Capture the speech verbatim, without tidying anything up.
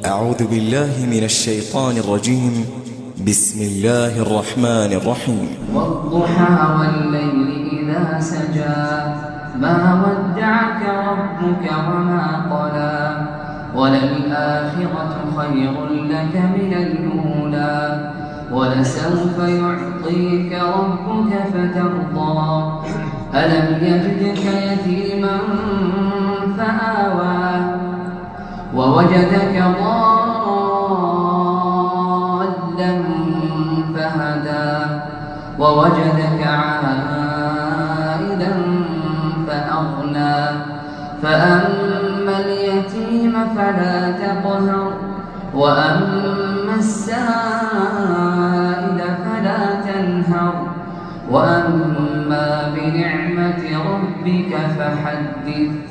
أعوذ بالله من الشيطان الرجيم. بسم الله الرحمن الرحيم. والضحى والليل إذا سجى ما ودعك ربك وما قلى وللآخرة خير لك من الأولى ولسوف يعطيك ربك فترضى ألم يجدك يتيما فآوى ووجدك ضالا فهدى ووجدك عائلا فأغنى فأما اليتيم فلا تقهر وأما السائل فلا تنهر وأما بنعمة ربك فحدث.